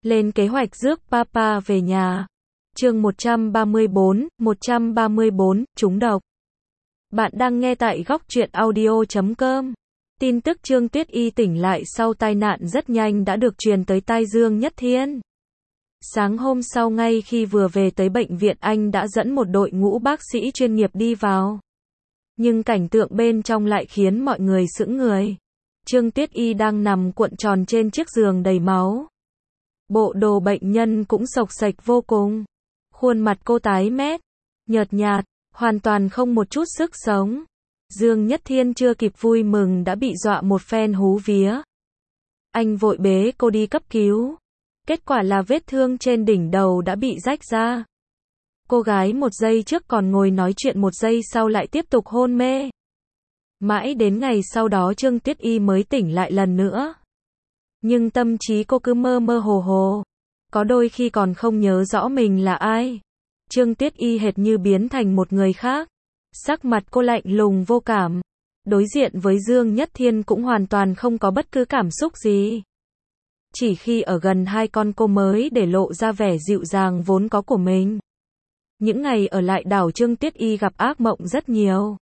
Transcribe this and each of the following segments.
Lên kế hoạch rước Papa về nhà. Chương 134, trúng độc. Bạn đang nghe tại góc truyện audio.com. Tin tức Trương Tuyết Y tỉnh lại sau tai nạn rất nhanh đã được truyền tới tai Dương Nhất Thiên. Sáng hôm sau ngay khi vừa về tới bệnh viện anh đã dẫn một đội ngũ bác sĩ chuyên nghiệp đi vào. Nhưng cảnh tượng bên trong lại khiến mọi người sững người. Trương Tuyết Y đang nằm cuộn tròn trên chiếc giường đầy máu. Bộ đồ bệnh nhân cũng xộc xệch vô cùng. Khuôn mặt cô tái mét, nhợt nhạt, hoàn toàn không một chút sức sống. Dương Nhất Thiên chưa kịp vui mừng đã bị dọa một phen hú vía. Anh vội bế cô đi cấp cứu. Kết quả là vết thương trên đỉnh đầu đã bị rách ra. Cô gái một giây trước còn ngồi nói chuyện, một giây sau lại tiếp tục hôn mê. Mãi đến ngày sau đó Trương Tuyết Y mới tỉnh lại lần nữa. Nhưng tâm trí cô cứ mơ mơ hồ hồ. Có đôi khi còn không nhớ rõ mình là ai. Trương Tuyết Y hệt như biến thành một người khác. Sắc mặt cô lạnh lùng vô cảm. Đối diện với Dương Nhất Thiên cũng hoàn toàn không có bất cứ cảm xúc gì. Chỉ khi ở gần hai con cô mới để lộ ra vẻ dịu dàng vốn có của mình. Những ngày ở lại đảo Trương Tuyết Y gặp ác mộng rất nhiều.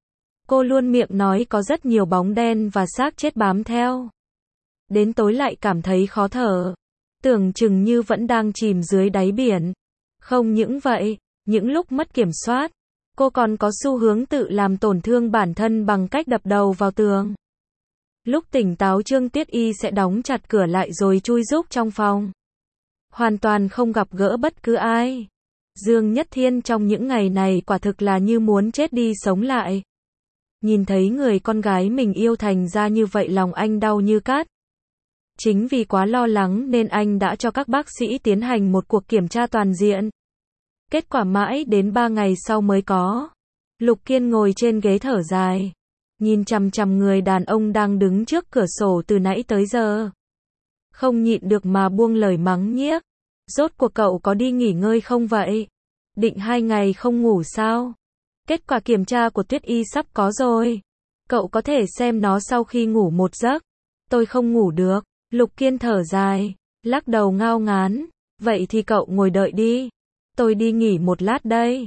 Cô luôn miệng nói có rất nhiều bóng đen và xác chết bám theo. Đến tối lại cảm thấy khó thở. Tưởng chừng như vẫn đang chìm dưới đáy biển. Không những vậy, những lúc mất kiểm soát, cô còn có xu hướng tự làm tổn thương bản thân bằng cách đập đầu vào tường. Lúc tỉnh táo Trương Tuyết Y sẽ đóng chặt cửa lại rồi chui rúc trong phòng. Hoàn toàn không gặp gỡ bất cứ ai. Dương Nhất Thiên trong những ngày này quả thực là như muốn chết đi sống lại. Nhìn thấy người con gái mình yêu thành ra như vậy lòng anh đau như cắt. Chính vì quá lo lắng nên anh đã cho các bác sĩ tiến hành một cuộc kiểm tra toàn diện. Kết quả mãi đến 3 ngày sau mới có. Lục Kiên ngồi trên ghế thở dài. Nhìn chằm chằm người đàn ông đang đứng trước cửa sổ từ nãy tới giờ. Không nhịn được mà buông lời mắng nhiếc. Rốt cuộc cậu có đi nghỉ ngơi không vậy? Định 2 ngày không ngủ sao? Kết quả kiểm tra của Tuyết Y sắp có rồi. Cậu có thể xem nó sau khi ngủ một giấc. Tôi không ngủ được. Lục Kiên thở dài, lắc đầu ngao ngán. Vậy thì cậu ngồi đợi đi. Tôi đi nghỉ một lát đây.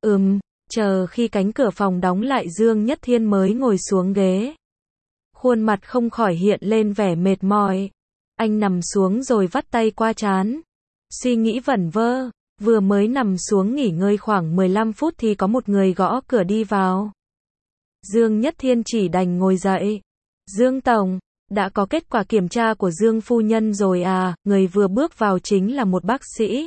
Chờ khi cánh cửa phòng đóng lại Dương Nhất Thiên mới ngồi xuống ghế. Khuôn mặt không khỏi hiện lên vẻ mệt mỏi. Anh nằm xuống rồi vắt tay qua trán. Suy nghĩ vẩn vơ, vừa mới nằm xuống nghỉ ngơi khoảng 15 phút thì có một người gõ cửa đi vào. Dương Nhất Thiên chỉ đành ngồi dậy. Dương Tổng, đã có kết quả kiểm tra của Dương Phu Nhân rồi à? Người vừa bước vào chính là một bác sĩ.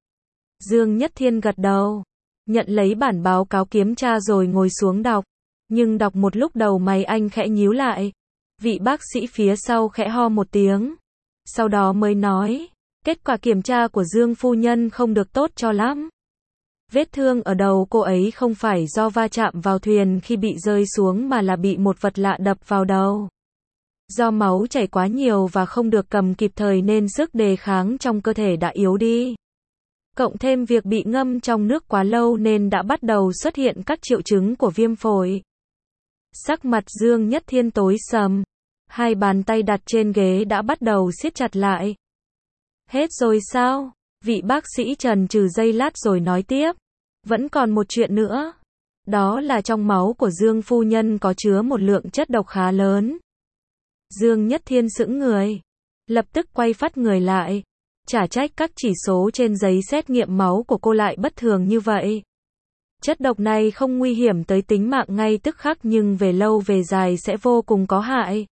Dương Nhất Thiên gật đầu, nhận lấy bản báo cáo kiểm tra rồi ngồi xuống đọc. Nhưng đọc một lúc đầu mày anh khẽ nhíu lại. Vị bác sĩ phía sau khẽ ho một tiếng. Sau đó mới nói, kết quả kiểm tra của Dương Phu Nhân không được tốt cho lắm. Vết thương ở đầu cô ấy không phải do va chạm vào thuyền khi bị rơi xuống mà là bị một vật lạ đập vào đầu. Do máu chảy quá nhiều và không được cầm kịp thời nên sức đề kháng trong cơ thể đã yếu đi. Cộng thêm việc bị ngâm trong nước quá lâu nên đã bắt đầu xuất hiện các triệu chứng của viêm phổi. Sắc mặt Dương Nhất Thiên tối sầm. Hai bàn tay đặt trên ghế đã bắt đầu siết chặt lại. Hết rồi sao? Vị bác sĩ chần chừ giây lát rồi nói tiếp. Vẫn còn một chuyện nữa. Đó là trong máu của Dương Phu Nhân có chứa một lượng chất độc khá lớn. Dương Nhất Thiên sững người. Lập tức quay phắt người lại. Chả trách các chỉ số trên giấy xét nghiệm máu của cô lại bất thường như vậy. Chất độc này không nguy hiểm tới tính mạng ngay tức khắc nhưng về lâu về dài sẽ vô cùng có hại.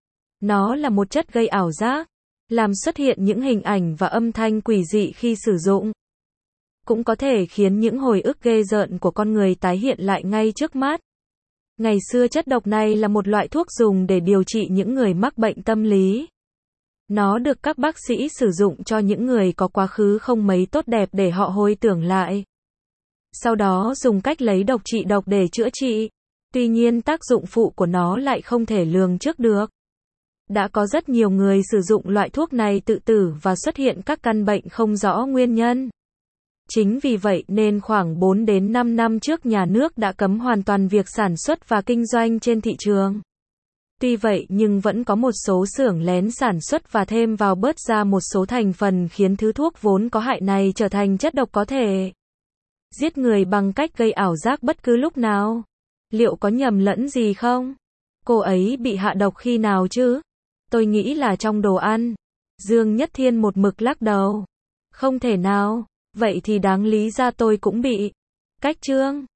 Nó là một chất gây ảo giác, làm xuất hiện những hình ảnh và âm thanh quỷ dị khi sử dụng. Cũng có thể khiến những hồi ức ghê rợn của con người tái hiện lại ngay trước mắt. Ngày xưa chất độc này là một loại thuốc dùng để điều trị những người mắc bệnh tâm lý. Nó được các bác sĩ sử dụng cho những người có quá khứ không mấy tốt đẹp để họ hồi tưởng lại. Sau đó dùng cách lấy độc trị độc để chữa trị. Tuy nhiên tác dụng phụ của nó lại không thể lường trước được. Đã có rất nhiều người sử dụng loại thuốc này tự tử và xuất hiện các căn bệnh không rõ nguyên nhân. Chính vì vậy nên khoảng 4 đến 5 năm trước nhà nước đã cấm hoàn toàn việc sản xuất và kinh doanh trên thị trường. Tuy vậy nhưng vẫn có một số xưởng lén sản xuất và thêm vào bớt ra một số thành phần khiến thứ thuốc vốn có hại này trở thành chất độc có thể giết người bằng cách gây ảo giác bất cứ lúc nào. Liệu có nhầm lẫn gì không? Cô ấy bị hạ độc khi nào chứ? Tôi nghĩ là trong đồ ăn. Dương Nhất Thiên một mực lắc đầu. Không thể nào. Vậy thì đáng lý ra tôi cũng bị. Cách chương